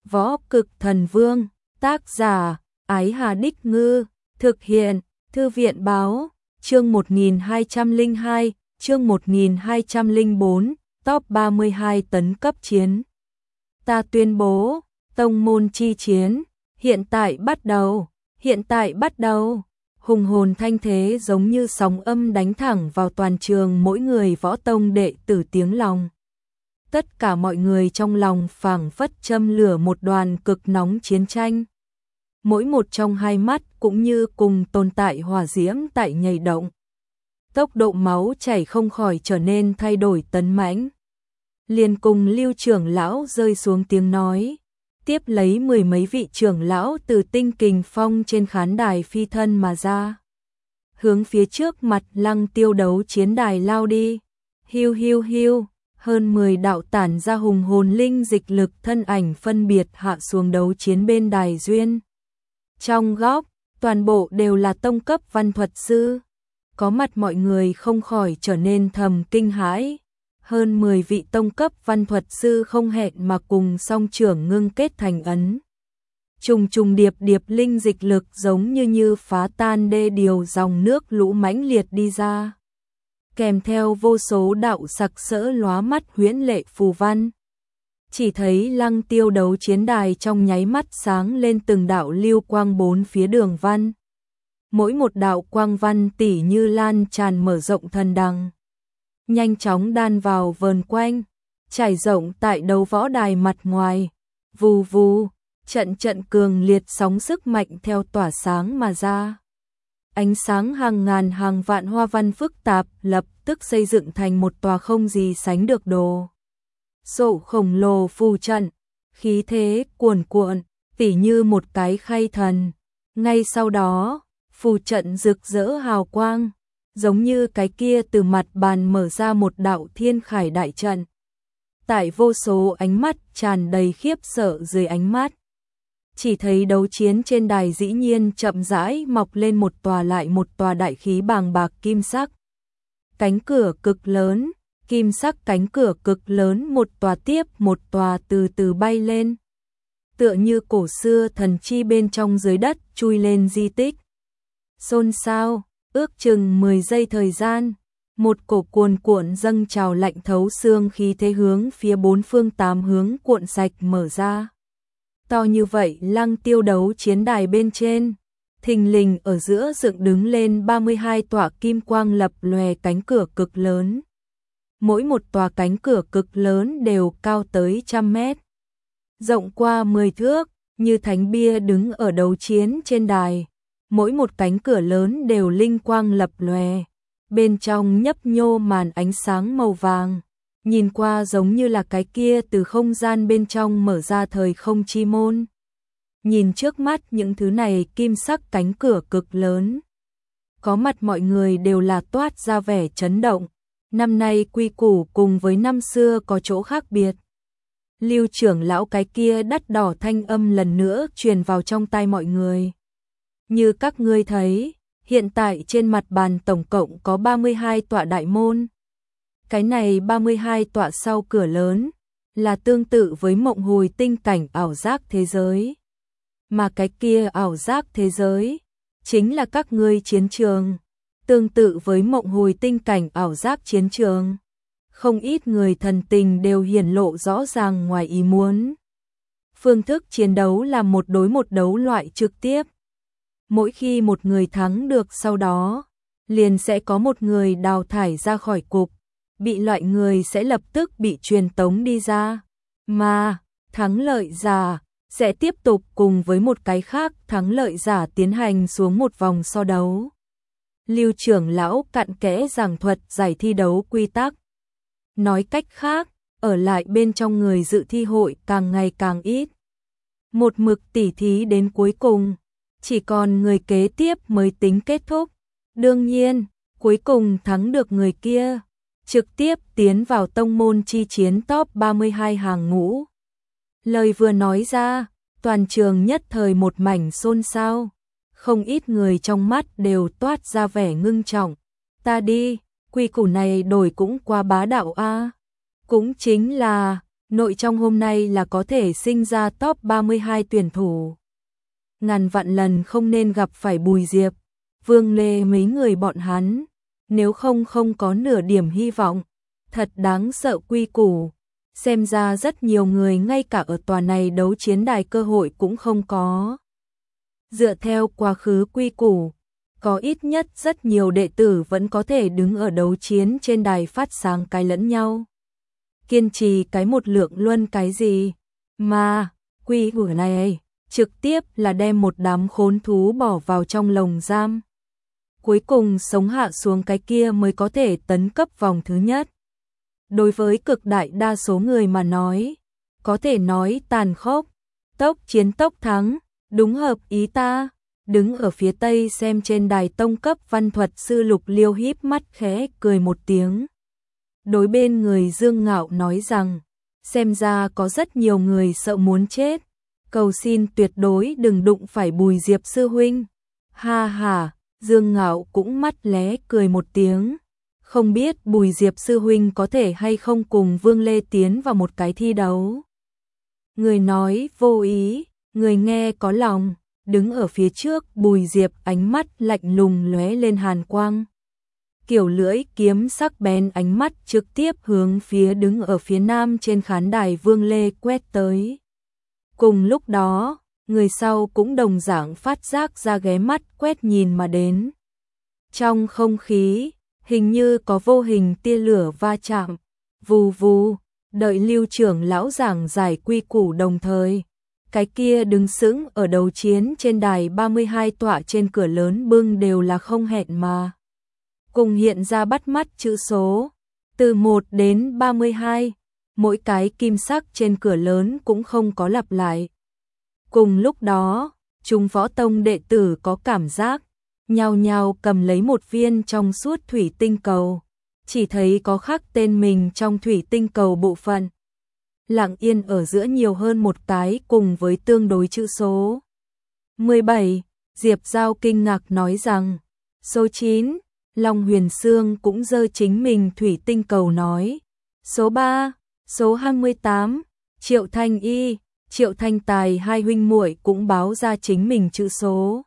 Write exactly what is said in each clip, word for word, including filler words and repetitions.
Võ Cực Thần Vương, tác giả, Ái Hà Đích Ngư, thực hiện, Thư viện Báo, chương một nghìn hai trăm lẻ hai, chương một nghìn hai trăm lẻ bốn, top ba mươi hai tấn cấp chiến. Ta tuyên bố, tông môn chi chiến, hiện tại bắt đầu, hiện tại bắt đầu. Hùng hồn thanh thế giống như sóng âm đánh thẳng vào toàn trường mỗi người võ tông đệ tử tiếng lòng. Tất cả mọi người trong lòng phảng phất châm lửa một đoàn cực nóng chiến tranh. Mỗi một trong hai mắt cũng như cùng tồn tại hỏa diễm tại nhảy động. Tốc độ máu chảy không khỏi trở nên thay đổi tấn mãnh. Liền cùng Lưu trưởng lão rơi xuống tiếng nói, tiếp lấy mười mấy vị trưởng lão từ tinh kình phong trên khán đài phi thân mà ra. Hướng phía trước mặt Lăng Tiêu đấu chiến đài lao đi. Hiu hiu hiu, hơn mười đạo tản ra hùng hồn linh dịch lực thân ảnh phân biệt hạ xuống đấu chiến bên đài duyên. Trong góc, toàn bộ đều là tông cấp văn thuật sư. Có mặt mọi người không khỏi trở nên thầm kinh hãi. Hơn mười vị tông cấp văn thuật sư không hẹn mà cùng song trưởng ngưng kết thành ấn. Trùng trùng điệp điệp linh dịch lực giống như như phá tan đê điều dòng nước lũ mãnh liệt đi ra. Kèm theo vô số đạo sặc sỡ lóa mắt huyễn lệ phù văn. Chỉ thấy Lăng Tiêu đấu chiến đài trong nháy mắt sáng lên từng đạo lưu quang bốn phía đường văn. Mỗi một đạo quang văn tỉ như lan tràn mở rộng thần đằng. Nhanh chóng đan vào vờn quanh, trải rộng tại đấu võ đài mặt ngoài. Vù vù, trận trận cường liệt sóng sức mạnh theo tỏa sáng mà ra. Ánh sáng hàng ngàn hàng vạn hoa văn phức tạp lập tức xây dựng thành một tòa không gì sánh được đồ sộ khổng lồ phù trận, khí thế cuồn cuộn, tỉ như một cái khay thần. Ngay sau đó, phù trận rực rỡ hào quang, giống như cái kia từ mặt bàn mở ra một đạo thiên khải đại trận. Tại vô số ánh mắt tràn đầy khiếp sợ dưới ánh mắt. Chỉ thấy đấu chiến trên đài dĩ nhiên chậm rãi mọc lên một tòa lại một tòa đại khí bàng bạc kim sắc. Cánh cửa cực lớn, kim sắc cánh cửa cực lớn một tòa tiếp một tòa từ từ bay lên. Tựa như cổ xưa thần chi bên trong dưới đất chui lên di tích. Xôn xao, ước chừng mười giây thời gian, một cổ cuồn cuộn dâng trào lạnh thấu xương khí thế hướng phía bốn phương tám hướng cuộn sạch mở ra. To như vậy Lăng Tiêu đấu chiến đài bên trên, thình lình ở giữa dựng đứng lên ba mươi hai tòa kim quang lập lòe cánh cửa cực lớn. Mỗi một tòa cánh cửa cực lớn đều cao tới trăm mét, rộng qua mười thước, như thánh bia đứng ở đấu chiến trên đài. Mỗi một cánh cửa lớn đều linh quang lập lòe, bên trong nhấp nhô màn ánh sáng màu vàng, nhìn qua giống như là cái kia từ không gian bên trong mở ra thời không chi môn. Nhìn trước mắt những thứ này kim sắc cánh cửa cực lớn, có mặt mọi người đều là toát ra vẻ chấn động. Năm nay quy củ cùng với năm xưa có chỗ khác biệt. Lưu trưởng lão cái kia đắt đỏ thanh âm lần nữa truyền vào trong tai mọi người. Như các ngươi thấy, hiện tại trên mặt bàn tổng cộng có ba mươi hai tọa đại môn. Cái này ba mươi hai tọa sau cửa lớn, là tương tự với mộng hồi tinh cảnh ảo giác thế giới. Mà cái kia ảo giác thế giới, chính là các ngươi chiến trường, tương tự với mộng hồi tinh cảnh ảo giác chiến trường. Không ít người thần tình đều hiển lộ rõ ràng ngoài ý muốn. Phương thức chiến đấu là một đối một đấu loại trực tiếp. Mỗi khi một người thắng được sau đó, liền sẽ có một người đào thải ra khỏi cục, bị loại người sẽ lập tức bị truyền tống đi ra, mà thắng lợi giả sẽ tiếp tục cùng với một cái khác thắng lợi giả tiến hành xuống một vòng so đấu. Lưu trưởng lão cặn kẽ giảng thuật giải thi đấu quy tắc. Nói cách khác, ở lại bên trong người dự thi hội càng ngày càng ít. Một mực tỉ thí đến cuối cùng, chỉ còn người kế tiếp mới tính kết thúc. Đương nhiên, cuối cùng thắng được người kia, trực tiếp tiến vào tông môn chi chiến top ba mươi hai hàng ngũ. Lời vừa nói ra, toàn trường nhất thời một mảnh xôn xao. Không ít người trong mắt đều toát ra vẻ ngưng trọng. Ta đi, quy củ này đổi cũng quá bá đạo a. Cũng chính là, Nội trong hôm nay là có thể sinh ra top ba mươi hai tuyển thủ. Ngàn vạn lần không nên gặp phải Bùi Diệp, Vương Lê mấy người bọn hắn, nếu không không có nửa điểm hy vọng. Thật đáng sợ quy củ, xem ra rất nhiều người ngay cả ở tòa này đấu chiến đài cơ hội cũng không có. Dựa theo quá khứ quy củ, có ít nhất rất nhiều đệ tử vẫn có thể đứng ở đấu chiến trên đài phát sáng cái lẫn nhau. Kiên trì cái một lượng luân cái gì, mà quy củ này trực tiếp là đem một đám khốn thú bỏ vào trong lồng giam. Cuối cùng sống hạ xuống cái kia mới có thể tấn cấp vòng thứ nhất. Đối với cực đại đa số người mà nói, có thể nói tàn khốc, tốc chiến tốc thắng, đúng hợp ý ta. Đứng ở phía tây xem trên đài tông cấp văn thuật sư Lục Liêu híp mắt khẽ cười một tiếng. Đối bên người Dương Ngạo nói rằng, xem ra có rất nhiều người sợ muốn chết, cầu xin tuyệt đối đừng đụng phải Bùi Diệp sư huynh. Ha ha, Dương Ngạo cũng mắt lé cười một tiếng. Không biết Bùi Diệp sư huynh có thể hay không cùng Vương Lê tiến vào một cái thi đấu. Người nói vô ý, người nghe có lòng. Đứng ở phía trước Bùi Diệp ánh mắt lạnh lùng lóe lên hàn quang. Kiểu lưỡi kiếm sắc bén ánh mắt trực tiếp hướng phía đứng ở phía nam trên khán đài Vương Lê quét tới. Cùng lúc đó, người sau cũng đồng dạng phát giác ra ghé mắt quét nhìn mà đến. Trong không khí, hình như có vô hình tia lửa va chạm, vù vù, đợi Lưu trưởng lão giảng giải quy củ đồng thời. Cái kia đứng sững ở đấu chiến trên đài ba mươi hai tọa trên cửa lớn bưng đều là không hẹn mà. Cùng hiện ra bắt mắt chữ số, từ một đến ba mươi hai, mỗi cái kim sắc trên cửa lớn cũng không có lặp lại. Cùng lúc đó, chúng võ tông đệ tử có cảm giác, nhao nhao cầm lấy một viên trong suốt thủy tinh cầu, chỉ thấy có khắc tên mình trong thủy tinh cầu bộ phận. Lặng yên ở giữa nhiều hơn một cái cùng với tương đối chữ số. mười bảy, Diệp Giao kinh ngạc nói rằng, số chín, Long Huyền Sương cũng giơ chính mình thủy tinh cầu nói, số ba, số hai mươi tám, Triệu Thanh Y, Triệu Thanh Tài hai huynh muội cũng báo ra chính mình chữ số.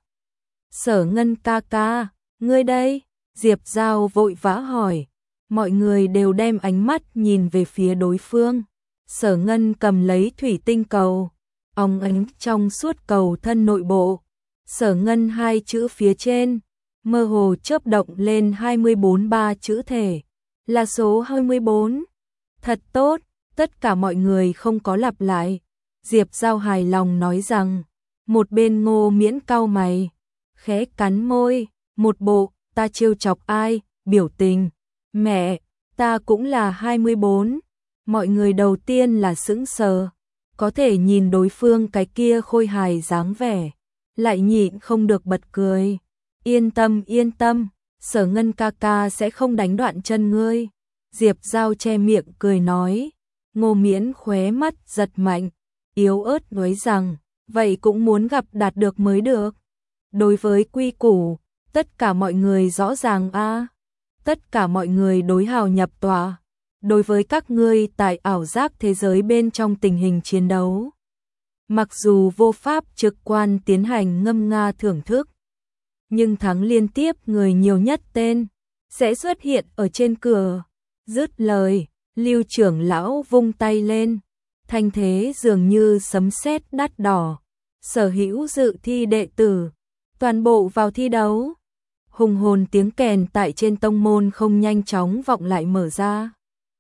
Sở Ngân ca ca, ngươi đây? Diệp Giao vội vã hỏi, mọi người đều đem ánh mắt nhìn về phía đối phương. Sở Ngân cầm lấy thủy tinh cầu, óng ánh trong suốt cầu thân nội bộ. Sở Ngân hai chữ phía trên, mơ hồ chớp động lên hai mươi bốn ba chữ thể, là số hai mươi bốn. Thật tốt, tất cả mọi người không có lặp lại. Diệp Giao hài lòng nói rằng, một bên Ngô Miễn cau mày, khẽ cắn môi, một bộ, ta trêu chọc ai, biểu tình. Mẹ, ta cũng là hai mươi bốn. Mọi người đầu tiên là sững sờ, có thể nhìn đối phương cái kia khôi hài dáng vẻ, lại nhịn không được bật cười. Yên tâm yên tâm, Sở Ngân ca ca sẽ không đánh đoạn chân ngươi. Diệp Giao che miệng cười nói. Ngô Miễn khóe mắt giật mạnh, yếu ớt nói rằng, vậy cũng muốn gặp đạt được mới được. Đối với quy củ, tất cả mọi người rõ ràng a, à? Tất cả mọi người đối hào nhập tòa. Đối với các ngươi tại ảo giác thế giới bên trong tình hình chiến đấu, mặc dù vô pháp trực quan tiến hành ngâm nga thưởng thức, nhưng thắng liên tiếp người nhiều nhất tên sẽ xuất hiện ở trên cửa. Dứt lời, Lưu trưởng lão vung tay lên, thanh thế dường như sấm sét đắt đỏ. Sở hữu dự thi đệ tử, toàn bộ vào thi đấu. Hùng hồn tiếng kèn tại trên tông môn không nhanh chóng vọng lại mở ra.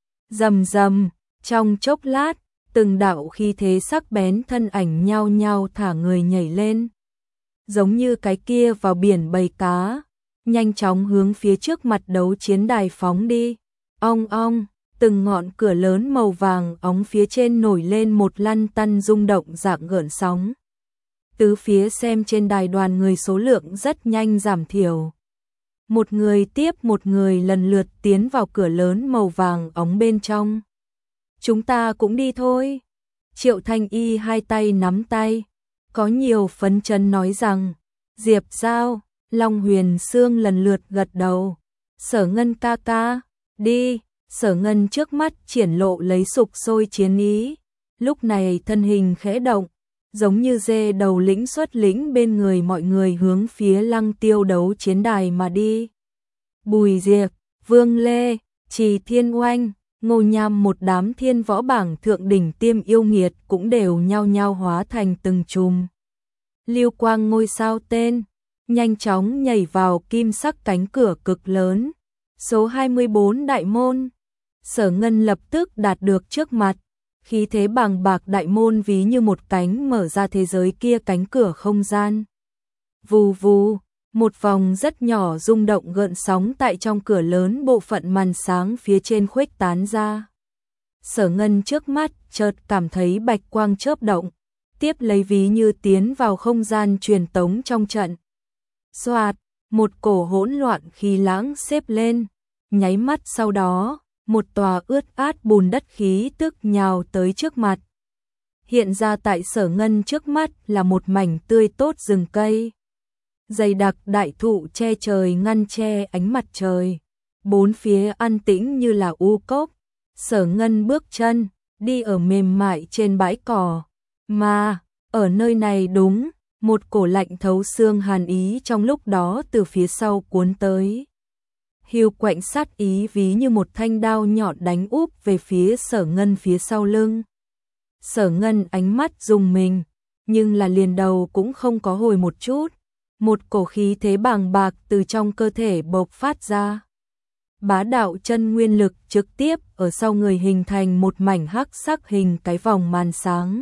Rầm rầm, trong chốc lát, từng đạo khí thế sắc bén thân ảnh nhao nhao thả người nhảy lên. Giống như cái kia vào biển bầy cá, nhanh chóng hướng phía trước mặt đấu chiến đài phóng đi. Ong ong, từng ngọn cửa lớn màu vàng óng phía trên nổi lên một lăn tăn rung động dạng gợn sóng. Tứ phía xem trên đài đoàn người số lượng rất nhanh giảm thiểu. Một người tiếp một người lần lượt tiến vào cửa lớn màu vàng óng bên trong. Chúng ta cũng đi thôi. Triệu Thanh Y hai tay nắm tay, có nhiều phấn chấn nói rằng, Diệp Giao, Long Huyền Sương lần lượt gật đầu. Sở Ngân ca ca, đi. Sở Ngân trước mắt triển lộ lấy sục sôi chiến ý. lúc này thân hình khẽ động, giống như dê đầu lĩnh xuất lĩnh bên người mọi người hướng phía Lăng Tiêu đấu chiến đài mà đi. Bùi Diệp, Vương Lê, Trì Thiên Oanh, Ngô Nham, một đám thiên võ bảng thượng đỉnh tiêm yêu nghiệt cũng đều nhao nhao hóa thành từng chùm lưu quang ngôi sao tên, nhanh chóng nhảy vào kim sắc cánh cửa cực lớn. Số hai mươi bốn đại môn. Sở Ngân lập tức đạt được trước mặt, khí thế bàng bạc đại môn ví như một cánh mở ra thế giới kia cánh cửa không gian. Vù vù, một vòng rất nhỏ rung động gợn sóng tại trong cửa lớn, bộ phận màn sáng phía trên khuếch tán ra. Sở Ngân trước mắt chợt cảm thấy bạch quang chớp động, tiếp lấy ví như tiến vào không gian truyền tống trong trận. Xoạt, một cổ hỗn loạn khí lãng xếp lên, nháy mắt sau đó, một tòa ướt át bùn đất khí tức nhào tới trước mặt. Hiện ra tại Sở Ngân trước mắt là một mảnh tươi tốt rừng cây. Dày đặc đại thụ che trời ngăn che ánh mặt trời. Bốn phía an tĩnh như là u cốc. Sở Ngân bước chân, đi ở mềm mại trên bãi cỏ. Mà, ở nơi này đúng, một cổ lạnh thấu xương hàn ý trong lúc đó từ phía sau cuốn tới. Hiu quạnh sát ý ví như một thanh đao nhọn đánh úp về phía Sở Ngân phía sau lưng. Sở Ngân ánh mắt rùng mình, nhưng là liền đầu cũng không có hồi một chút. Một cổ khí thế bàng bạc từ trong cơ thể bộc phát ra. Bá đạo chân nguyên lực trực tiếp ở sau người hình thành một mảnh hắc sắc hình cái vòng màn sáng.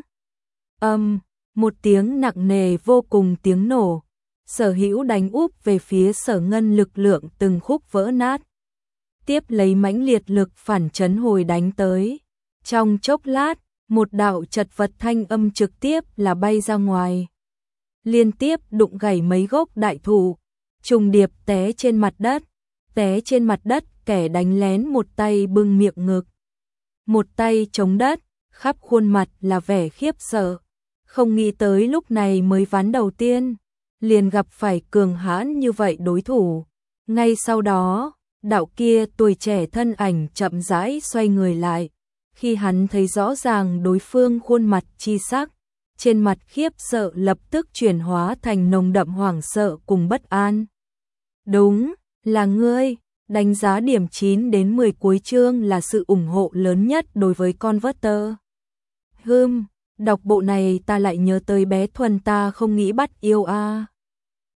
Âm, một tiếng nặng nề vô cùng tiếng nổ. Sở Hữu đánh úp về phía Sở Ngân, lực lượng từng khúc vỡ nát. Tiếp lấy mãnh liệt lực phản chấn hồi đánh tới. Trong chốc lát, một đạo chật vật thanh âm trực tiếp là bay ra ngoài. Liên tiếp đụng gãy mấy gốc đại thụ, trùng điệp té trên mặt đất. Té trên mặt đất, kẻ đánh lén một tay bưng miệng ngực, một tay chống đất, khắp khuôn mặt là vẻ khiếp sợ. Không nghĩ tới lúc này mới ván đầu tiên, liền gặp phải cường hãn như vậy đối thủ. Ngay sau đó, đạo kia tuổi trẻ thân ảnh chậm rãi xoay người lại. Khi hắn thấy rõ ràng đối phương khuôn mặt chi sắc, trên mặt khiếp sợ lập tức chuyển hóa thành nồng đậm hoảng sợ cùng bất an. Đúng, là ngươi. Đánh giá điểm chín đến mười cuối chương là sự ủng hộ lớn nhất đối với Converter. Hừm, đọc bộ này ta lại nhớ tới bé Thuần, ta không nghĩ bắt yêu a. À.